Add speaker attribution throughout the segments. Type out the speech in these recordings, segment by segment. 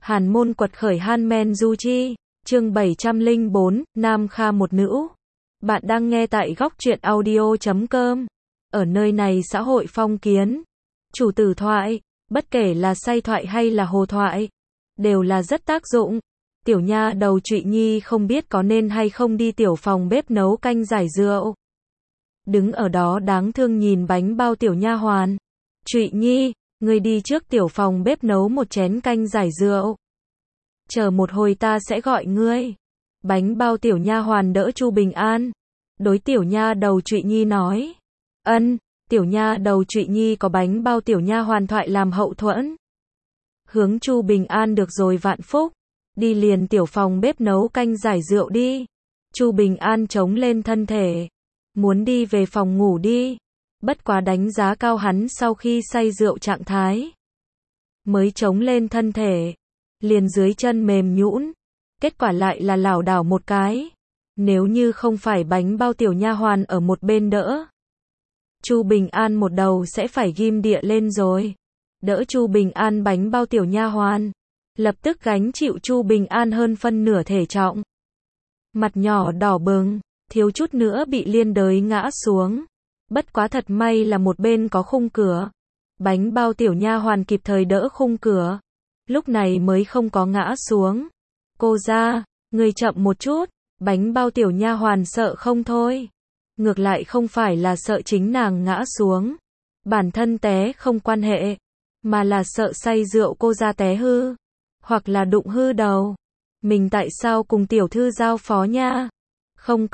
Speaker 1: Hàn môn quật khởi Hanmen Du Chi, chương 704, Nam Kha một nữ. Bạn đang nghe tại góc truyện audio.com. Ở nơi này xã hội phong kiến, chủ tử thoại, bất kể là say thoại hay là hồ thoại, đều là rất tác dụng. Tiểu nha đầu Trụy Nhi không biết có nên hay không đi tiểu phòng bếp nấu canh giải rượu. Đứng ở đó đáng thương nhìn bánh bao tiểu nha hoàn. Trụy Nhi, ngươi đi trước tiểu phòng bếp nấu một chén canh giải rượu. Chờ một hồi ta sẽ gọi ngươi. Bánh bao tiểu nha hoàn đỡ Chu Bình An. Đối tiểu nha đầu Trụy Nhi nói. Ân, tiểu nha đầu Trụy Nhi có bánh bao tiểu nha hoàn thoại làm hậu thuẫn. Hướng Chu Bình An được rồi vạn phúc. Đi liền tiểu phòng bếp nấu canh giải rượu đi. Chu Bình An chống lên thân thể. Muốn đi về phòng ngủ đi. Bất quá đánh giá cao hắn sau khi say rượu trạng thái. Mới chống lên thân thể. Liền dưới chân mềm nhũn. Kết quả lại là lảo đảo một cái. Nếu như không phải bánh bao tiểu nha hoàn ở một bên đỡ. Chu Bình An một đầu sẽ phải ghim địa lên rồi. Đỡ Chu Bình An bánh bao tiểu nha hoàn. Lập tức gánh chịu Chu Bình An hơn phân nửa thể trọng. Mặt nhỏ đỏ bừng, thiếu chút nữa bị liên đới ngã xuống. Bất quá thật may là một bên có khung cửa. Bánh bao tiểu nha hoàn kịp thời đỡ khung cửa. Lúc này mới không có ngã xuống. Cô ra, người chậm một chút. Bánh bao tiểu nha hoàn sợ không thôi. Ngược lại không phải là sợ chính nàng ngã xuống. Bản thân té không quan hệ. Mà là sợ say rượu cô ra té hư. Hoặc là đụng hư đầu. Mình tại sao cùng tiểu thư giao phó nha? Không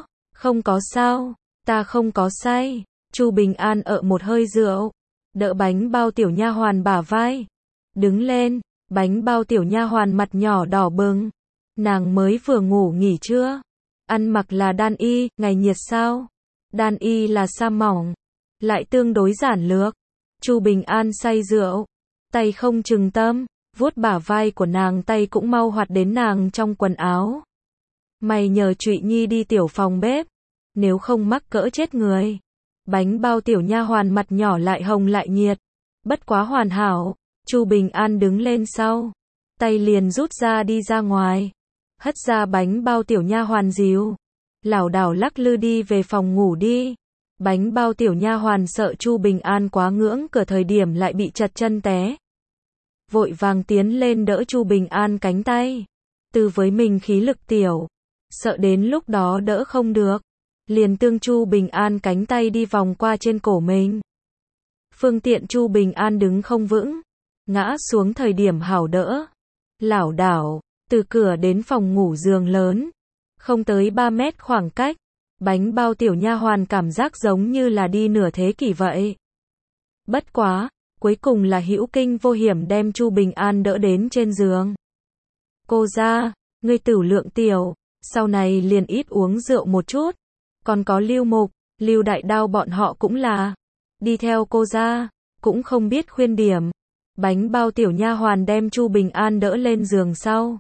Speaker 1: có sao. Ta không có say. Chu Bình An ợ một hơi rượu. Đỡ bánh bao tiểu nha hoàn bả vai. Đứng lên. Bánh bao tiểu nha hoàn mặt nhỏ đỏ bừng. Nàng mới vừa ngủ nghỉ trưa. Ăn mặc là đan y, ngày nhiệt sao? Đan y là sa mỏng. Lại tương đối giản lược. Chu Bình An say rượu. Tay không chừng tâm. Vuốt bả vai của nàng tay cũng mau hoạt đến nàng trong quần áo. Mày nhờ Trụy Nhi đi tiểu phòng bếp. Nếu không mắc cỡ chết người. Bánh bao tiểu nha hoàn mặt nhỏ lại hồng lại nhiệt. Bất quá hoàn hảo. Chu Bình An đứng lên sau. Tay liền rút ra đi ra ngoài. Hất ra bánh bao tiểu nha hoàn dìu. Lảo đảo lắc lư đi về phòng ngủ đi. Bánh bao tiểu nha hoàn sợ Chu Bình An quá ngưỡng cửa thời điểm lại bị chật chân té. Vội vàng tiến lên đỡ Chu Bình An cánh tay. Từ với mình khí lực tiểu. Sợ đến lúc đó đỡ không được. Liền tương Chu Bình An cánh tay đi vòng qua trên cổ mình. Phương tiện Chu Bình An đứng không vững. Ngã xuống thời điểm hảo đỡ. Lảo đảo. Từ cửa đến phòng ngủ giường lớn. Không tới 3 mét khoảng cách. Bánh bao tiểu nha hoàn cảm giác giống như là đi nửa thế kỷ vậy. Bất quá. Cuối cùng là hữu kinh vô hiểm đem Chu Bình An đỡ đến trên giường. Cô ra, ngươi tửu lượng tiểu, sau này liền ít uống rượu một chút. Còn có Lưu Mục, Lưu Đại Đao bọn họ cũng là đi theo cô ra, cũng không biết khuyên điểm. Bánh bao tiểu nha hoàn đem Chu Bình An đỡ lên giường sau.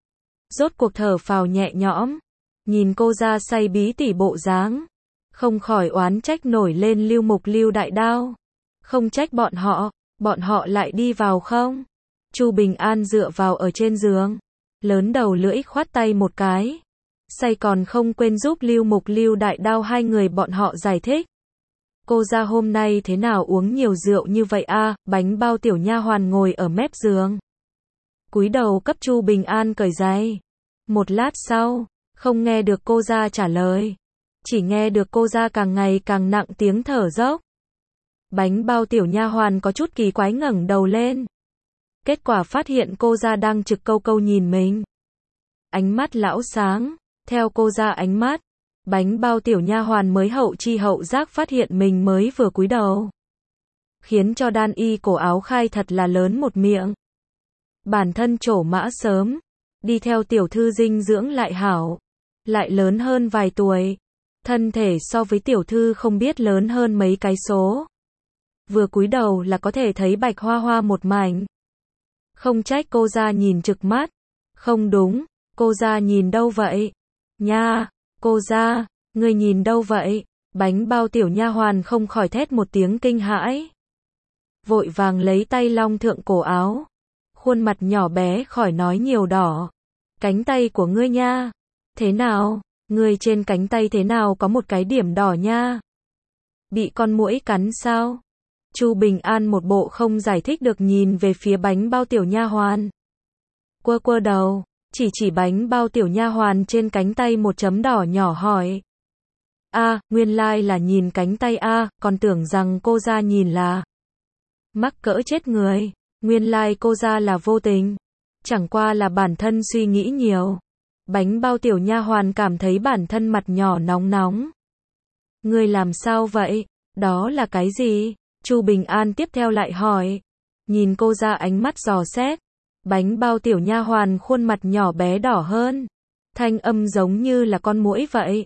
Speaker 1: Rốt cuộc thở phào nhẹ nhõm, nhìn cô ra say bí tỉ bộ dáng, không khỏi oán trách nổi lên Lưu Mục Lưu Đại Đao. Không trách bọn họ lại đi vào không? Chu Bình An dựa vào ở trên giường, lớn đầu lưỡi khoát tay một cái. Say còn không quên giúp Lưu Mục Lưu Đại Đao hai người bọn họ giải thích. Cô ra hôm nay thế nào uống nhiều rượu như vậy a? Bánh bao tiểu nha hoàn ngồi ở mép giường. Cúi đầu cấp Chu Bình An cởi giày. Một lát sau, không nghe được cô ra trả lời. Chỉ nghe được cô ra càng ngày càng nặng tiếng thở dốc. Bánh bao tiểu nha hoàn có chút kỳ quái ngẩng đầu lên. Kết quả phát hiện cô ra đang trực câu câu nhìn mình. Ánh mắt lão sáng, theo cô ra ánh mắt, bánh bao tiểu nha hoàn mới hậu chi hậu giác phát hiện mình mới vừa cúi đầu. Khiến cho đan y cổ áo khai thật là lớn một miệng. Bản thân trổ mã sớm, đi theo tiểu thư dinh dưỡng lại hảo, lại lớn hơn vài tuổi. Thân thể so với tiểu thư không biết lớn hơn mấy cái số. Vừa cúi đầu là có thể thấy bạch hoa hoa một mảnh. Không trách cô ra nhìn trực mắt. Không đúng, cô ra nhìn đâu vậy? Nha, cô ra, ngươi nhìn đâu vậy? Bánh bao tiểu nha hoàn không khỏi thét một tiếng kinh hãi. Vội vàng lấy tay long thượng cổ áo. khuôn mặt nhỏ bé khỏi nói nhiều đỏ. Cánh tay của ngươi nha. Thế nào? Ngươi trên cánh tay thế nào có một cái điểm đỏ nha? Bị con muỗi cắn sao? Chu Bình An một bộ không giải thích được nhìn về phía bánh bao tiểu nha hoàn. Quơ quơ đầu, chỉ bánh bao tiểu nha hoàn trên cánh tay một chấm đỏ nhỏ hỏi. Nguyên lai là nhìn cánh tay còn tưởng rằng cô ra nhìn là. Mắc cỡ chết người, nguyên lai cô ra là vô tình. Chẳng qua là bản thân suy nghĩ nhiều. Bánh bao tiểu nha hoàn cảm thấy bản thân mặt nhỏ nóng nóng. Ngươi làm sao vậy? Đó là cái gì? Chu Bình An tiếp theo lại hỏi. Nhìn cô ra ánh mắt dò xét. Bánh bao tiểu nha hoàn khuôn mặt nhỏ bé đỏ hơn. Thanh âm giống như là con muỗi vậy.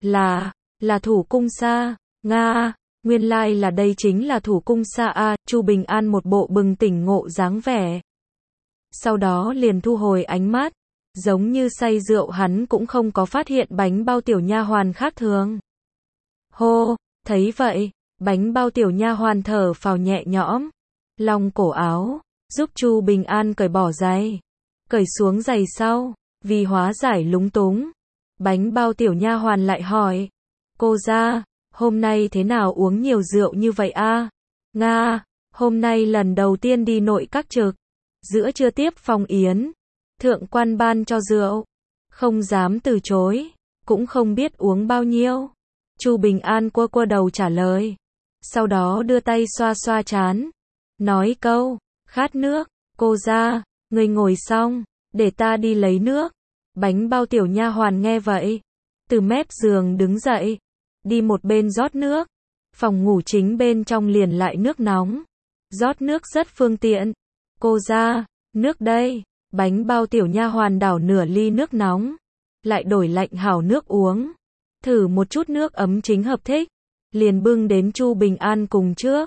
Speaker 1: Là thủ cung sa. Nga, nguyên lai là đây chính là thủ cung sa Chu Bình An một bộ bừng tỉnh ngộ dáng vẻ. Sau đó liền thu hồi ánh mắt. Giống như say rượu hắn cũng không có phát hiện bánh bao tiểu nha hoàn khác thường. Hô, thấy vậy, bánh bao tiểu nha hoàn thở phào nhẹ nhõm. Lòng cổ áo, giúp Chu Bình An cởi bỏ giày. Cởi xuống giày sau, vì hóa giải lúng túng. Bánh bao tiểu nha hoàn lại hỏi. Cô ra, hôm nay thế nào uống nhiều rượu như vậy Nga, hôm nay lần đầu tiên đi nội các trực. Giữa trưa tiếp phong yến. Thượng quan ban cho rượu. Không dám từ chối. Cũng không biết uống bao nhiêu. Chu Bình An quơ đầu trả lời. Sau đó đưa tay xoa xoa trán. Nói câu, khát nước. Cô ra, người ngồi xong, để ta đi lấy nước. Bánh bao tiểu nha hoàn nghe vậy. Từ mép giường đứng dậy. Đi một bên rót nước. Phòng ngủ chính bên trong liền lại nước nóng. Rót nước rất phương tiện. Cô ra, nước đây. Bánh bao tiểu nha hoàn đảo nửa ly nước nóng. Lại đổi lạnh hảo nước uống. Thử một chút nước ấm chính hợp thích. Liền bưng đến Chu Bình An cùng trước.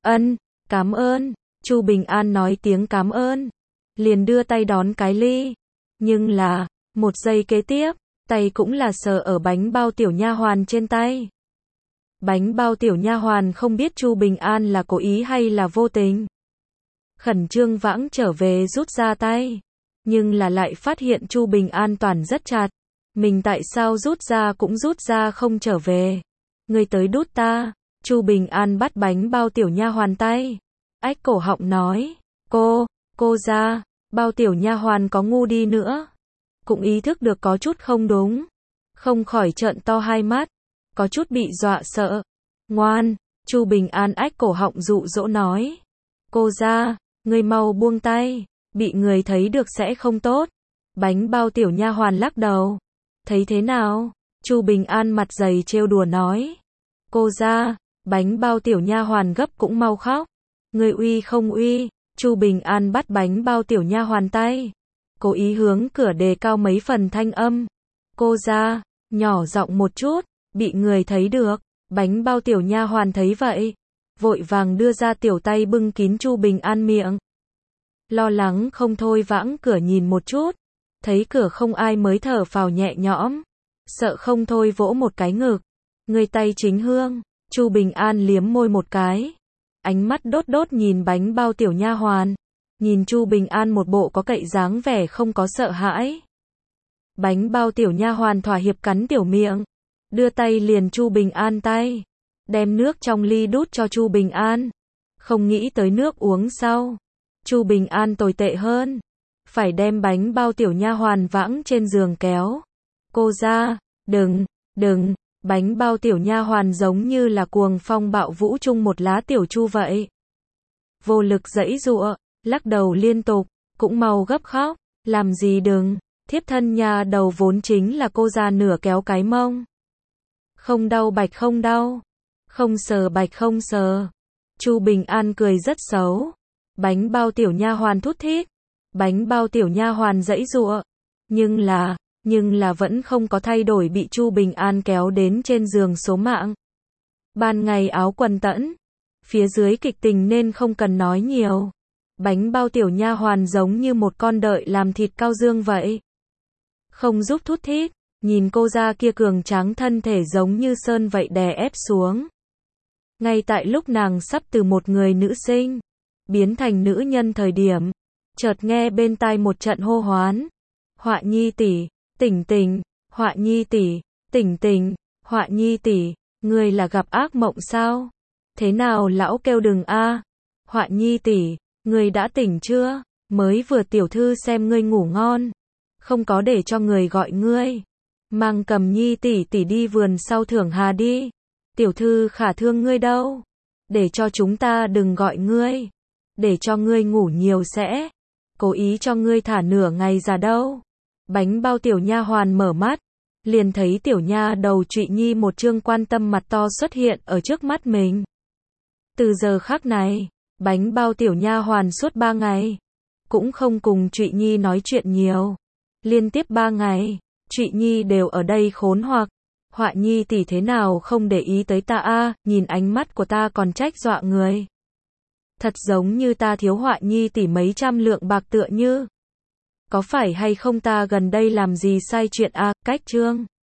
Speaker 1: Cảm ơn. Chu Bình An nói tiếng cảm ơn. Liền đưa tay đón cái ly. Nhưng là, một giây kế tiếp, tay cũng là sờ ở bánh bao tiểu nha hoàn trên tay. Bánh bao tiểu nha hoàn không biết Chu Bình An là cố ý hay là vô tình. Khẩn trương vãng trở về rút ra tay. Nhưng là lại phát hiện Chu Bình An toàn rất chặt. Mình tại sao rút ra cũng rút ra không trở về. Người tới đút ta. Chu Bình An bắt bánh bao tiểu nha hoàn tay. Ách cổ họng nói. Cô ra. Bao tiểu nha hoàn có ngu đi nữa. Cũng ý thức được có chút không đúng. Không khỏi trợn to hai mắt. Có chút bị dọa sợ. Ngoan. Chu Bình An ách cổ họng dụ dỗ nói. Cô ra. Người mau buông tay. Bị người thấy được sẽ không tốt. Bánh bao tiểu nha hoàn lắc đầu. Thấy thế nào? Chu Bình An mặt dày trêu đùa nói. Cô ra. Bánh bao tiểu nha hoàn gấp cũng mau khóc. Người uy không uy? Chu Bình An bắt bánh bao tiểu nha hoàn tay. Cố ý hướng cửa đề cao mấy phần thanh âm. Cô ra. Nhỏ giọng một chút. Bị người thấy được. Bánh bao tiểu nha hoàn thấy vậy. Vội vàng đưa ra tiểu tay bưng kín Chu Bình An miệng. Lo lắng không thôi vãng cửa nhìn một chút. Thấy cửa không ai mới thở phào nhẹ nhõm. Sợ không thôi vỗ một cái ngực. Người tay chính hương. Chu Bình An liếm môi một cái. Ánh mắt đốt nhìn bánh bao tiểu nha hoàn. Nhìn Chu Bình An một bộ có cậy dáng vẻ không có sợ hãi. Bánh bao tiểu nha hoàn thỏa hiệp cắn tiểu miệng. Đưa tay liền Chu Bình An tay. Đem nước trong ly đút cho Chu Bình An. Không nghĩ tới nước uống sau. Chu Bình An tồi tệ hơn. Phải đem bánh bao tiểu nha hoàn vãng trên giường kéo. Cô ra, đừng. Bánh bao tiểu nha hoàn giống như là cuồng phong bạo vũ chung một lá tiểu chu vậy. Vô lực giãy giụa, lắc đầu liên tục, cũng mau gấp khóc. Làm gì đừng, thiếp thân nhà đầu vốn chính là cô ra nửa kéo cái mông. Không đau bạch không đau. Không sờ bạch không sờ. Chu Bình An cười rất xấu. Bánh bao tiểu nha hoàn thút thít. Bánh bao tiểu nha hoàn giãy giụa. Nhưng là vẫn không có thay đổi bị Chu Bình An kéo đến trên giường số mạng. Ban ngày áo quần tẫn. Phía dưới kịch tình nên không cần nói nhiều. Bánh bao tiểu nha hoàn giống như một con đợi làm thịt cao dương vậy. Không giúp thút thít. Nhìn cô ra kia cường tráng thân thể giống như sơn vậy đè ép xuống. Ngay tại lúc nàng sắp từ một người nữ sinh biến thành nữ nhân thời điểm, Chợt nghe bên tai một trận hô hoán. Họa Nhi tỷ, tỉnh tỉnh, Họa Nhi tỷ, tỉnh tỉnh, Họa Nhi tỷ, ngươi là gặp ác mộng sao? Thế nào lão kêu đừng a? Họa Nhi tỷ, ngươi đã tỉnh chưa? Mới vừa tiểu thư xem ngươi ngủ ngon, không có để cho người gọi ngươi. Mang Cầm Nhi tỷ tỷ đi vườn sau thưởng hà đi. Tiểu thư khả thương ngươi đâu. Để cho chúng ta đừng gọi ngươi. Để cho ngươi ngủ nhiều sẽ cố ý cho ngươi thả nửa ngày ra đâu. Bánh bao tiểu nha hoàn mở mắt, liền thấy tiểu nha đầu Trụy Nhi một trương quan tâm mặt to xuất hiện ở trước mắt mình. Từ giờ khắc này, bánh bao tiểu nha hoàn suốt 3 ngày cũng không cùng Trụy Nhi nói chuyện nhiều. Liên tiếp 3 ngày, Trụy Nhi đều ở đây khốn hoặc. Họa Nhi tỷ thế nào không để ý tới ta a, nhìn ánh mắt của ta còn trách dọa người. Thật giống như ta thiếu Họa Nhi tỷ mấy trăm lượng bạc tựa như. Có phải hay không ta gần đây làm gì sai chuyện a, cách chương.